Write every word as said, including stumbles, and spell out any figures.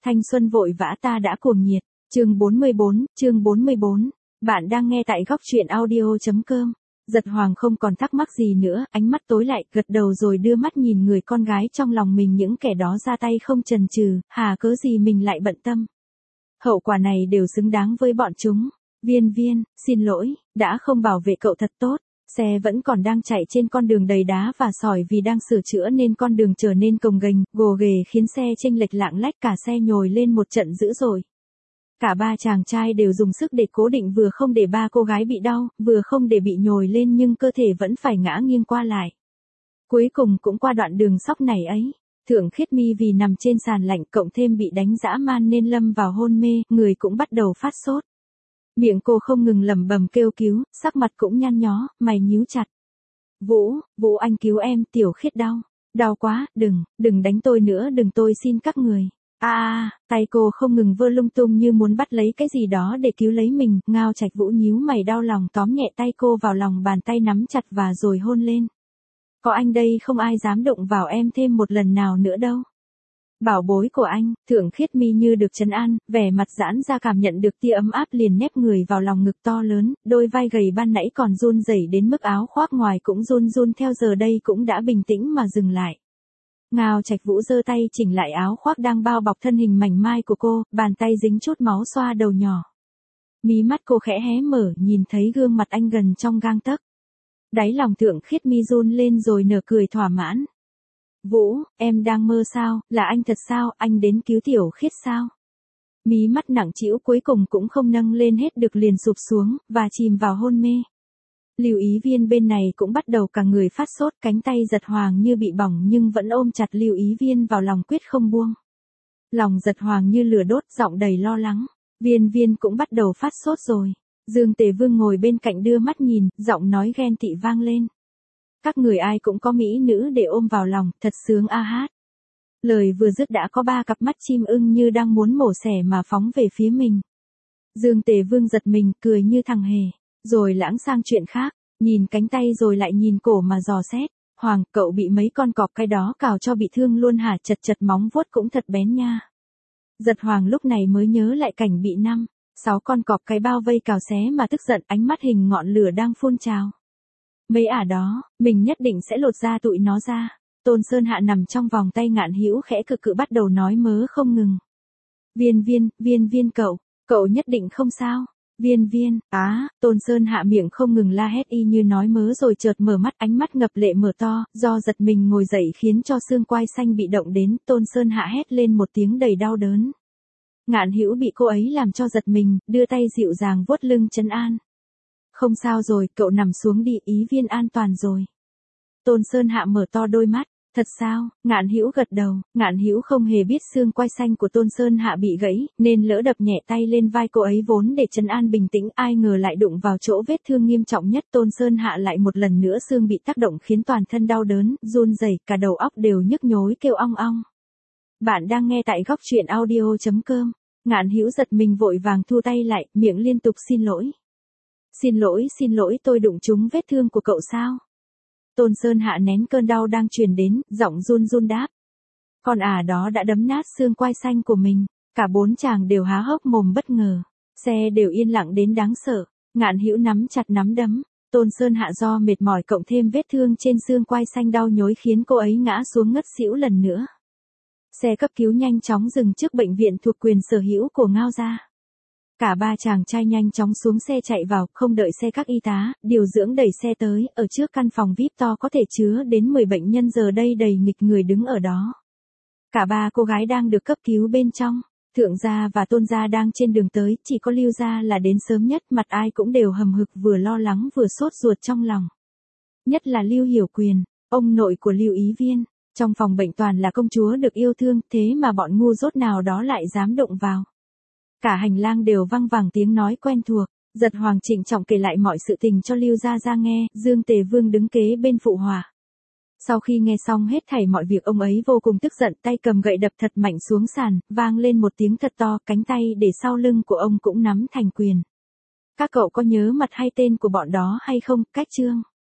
Thanh xuân vội vã ta đã cuồng nhiệt. Chương bốn mươi bốn, chương bốn mươi bốn. Bạn đang nghe tại góc truyện audio chấm com. Giật Hoàng không còn thắc mắc gì nữa, ánh mắt tối lại, gật đầu rồi đưa mắt nhìn người con gái trong lòng mình, những kẻ đó ra tay không chần chừ, hà cớ gì mình lại bận tâm. Hậu quả này đều xứng đáng với bọn chúng. Viên Viên, xin lỗi, đã không bảo vệ cậu thật tốt. Xe vẫn còn đang chạy trên con đường đầy đá và sỏi, vì đang sửa chữa nên con đường trở nên cồng ghềnh, gồ ghề khiến xe chênh lệch lạng lách, cả xe nhồi lên một trận dữ dội. Cả ba chàng trai đều dùng sức để cố định, vừa không để ba cô gái bị đau, vừa không để bị nhồi lên nhưng cơ thể vẫn phải ngã nghiêng qua lại. Cuối cùng cũng qua đoạn đường sóc này ấy. Thượng Khiết Mi vì nằm trên sàn lạnh cộng thêm bị đánh dã man nên lâm vào hôn mê, người cũng bắt đầu phát sốt. Miệng cô không ngừng lẩm bẩm kêu cứu, sắc mặt cũng nhăn nhó, mày nhíu chặt. Vũ, Vũ anh cứu em, Tiểu Khiết đau, đau quá, đừng, đừng đánh tôi nữa, đừng, tôi xin các người. À, à, tay cô không ngừng vơ lung tung như muốn bắt lấy cái gì đó để cứu lấy mình. Ngao Trạch Vũ nhíu mày đau lòng tóm nhẹ tay cô vào lòng bàn tay nắm chặt và rồi hôn lên. Có anh đây không ai dám động vào em thêm một lần nào nữa đâu. Bảo bối của anh. Thượng Khiết Mi như được trấn an, vẻ mặt giãn ra, cảm nhận được tia ấm áp liền nép người vào lòng ngực to lớn, đôi vai gầy ban nãy còn run rẩy đến mức áo khoác ngoài cũng run run theo, giờ đây cũng đã bình tĩnh mà dừng lại. Ngao Trạch Vũ giơ tay chỉnh lại áo khoác đang bao bọc thân hình mảnh mai của cô, bàn tay dính chút máu xoa đầu nhỏ. Mí mắt cô khẽ hé mở, nhìn thấy gương mặt anh gần trong gang tấc. Đáy lòng Thượng Khiết Mi run lên rồi nở cười thỏa mãn. Vũ, em đang mơ sao, là anh thật sao, anh đến cứu Tiểu Khiết sao? Mí mắt nặng trĩu cuối cùng cũng không nâng lên hết được liền sụp xuống, và chìm vào hôn mê. Lưu Ý Viên bên này cũng bắt đầu cả người phát sốt, cánh tay Giật Hoàng như bị bỏng nhưng vẫn ôm chặt Lưu Ý Viên vào lòng quyết không buông. Lòng Giật Hoàng như lửa đốt, giọng đầy lo lắng. Viên Viên cũng bắt đầu phát sốt rồi. Dương Tề Vương ngồi bên cạnh đưa mắt nhìn, giọng nói ghen tị vang lên. Các người ai cũng có mỹ nữ để ôm vào lòng, thật sướng a hát. Lời vừa dứt đã có ba cặp mắt chim ưng như đang muốn mổ xẻ mà phóng về phía mình. Dương Tề Vương giật mình, cười như thằng hề, rồi lãng sang chuyện khác, nhìn cánh tay rồi lại nhìn cổ mà dò xét. Hoàng, cậu bị mấy con cọp cái đó cào cho bị thương luôn hả? Chật chật, móng vuốt cũng thật bén nha. Giật Hoàng lúc này mới nhớ lại cảnh bị năm, sáu con cọp cái bao vây cào xé mà tức giận, ánh mắt hình ngọn lửa đang phun trào. Mấy ả đó, mình nhất định sẽ lột da tụi nó ra. Tôn Sơn Hạ nằm trong vòng tay Ngạn Hữu khẽ cự cự bắt đầu nói mớ không ngừng. Viên Viên, Viên Viên cậu, cậu nhất định không sao. Viên Viên, á, Tôn Sơn Hạ miệng không ngừng la hét y như nói mớ rồi chợt mở mắt, ánh mắt ngập lệ mở to, do giật mình ngồi dậy khiến cho xương quai xanh bị động đến, Tôn Sơn Hạ hét lên một tiếng đầy đau đớn. Ngạn Hữu bị cô ấy làm cho giật mình, đưa tay dịu dàng vuốt lưng trấn an. Không sao rồi, cậu nằm xuống đi, Ý Viên an toàn rồi. Tôn Sơn Hạ mở to đôi mắt, thật sao? Ngạn Hữu gật đầu, Ngạn Hữu không hề biết xương quai xanh của Tôn Sơn Hạ bị gãy, nên lỡ đập nhẹ tay lên vai cô ấy vốn để trấn an bình tĩnh, ai ngờ lại đụng vào chỗ vết thương nghiêm trọng nhất. Tôn Sơn Hạ lại một lần nữa xương bị tác động khiến toàn thân đau đớn, run rẩy, cả đầu óc đều nhức nhối kêu ong ong. Bạn đang nghe tại góc truyện audio chấm com. Ngạn Hữu giật mình vội vàng thu tay lại, miệng liên tục xin lỗi. Xin lỗi, xin lỗi, tôi đụng trúng vết thương của cậu sao? Tôn Sơn Hạ nén cơn đau đang truyền đến, giọng run run đáp. Con ả đó đã đấm nát xương quai xanh của mình. Cả bốn chàng đều há hốc mồm bất ngờ. Xe đều yên lặng đến đáng sợ. Ngạn Hữu nắm chặt nắm đấm. Tôn Sơn Hạ do mệt mỏi cộng thêm vết thương trên xương quai xanh đau nhói khiến cô ấy ngã xuống ngất xỉu lần nữa. Xe cấp cứu nhanh chóng dừng trước bệnh viện thuộc quyền sở hữu của Ngao gia. Cả ba chàng trai nhanh chóng xuống xe chạy vào, không đợi xe các y tá, điều dưỡng đẩy xe tới, ở trước căn phòng vi ai pi to có thể chứa đến mười bệnh nhân giờ đây đầy nghịch người đứng ở đó. Cả ba cô gái đang được cấp cứu bên trong, Thượng gia và Tôn gia đang trên đường tới, chỉ có Lưu gia là đến sớm nhất, mặt ai cũng đều hầm hực, vừa lo lắng vừa sốt ruột trong lòng. Nhất là Lưu Hiểu Quyền, ông nội của Lưu Ý Viên, trong phòng bệnh toàn là công chúa được yêu thương, thế mà bọn ngu dốt nào đó lại dám động vào. Cả hành lang đều văng vẳng tiếng nói quen thuộc. Giật Hoàng trịnh trọng kể lại mọi sự tình cho Lưu gia gia nghe, Dương Tề Vương đứng kế bên phụ họa. Sau khi nghe xong hết thảy mọi việc, ông ấy vô cùng tức giận, tay cầm gậy đập thật mạnh xuống sàn, vang lên một tiếng thật to, cánh tay để sau lưng của ông cũng nắm thành quyền. Các cậu có nhớ mặt hay tên của bọn đó hay không? Cách chương.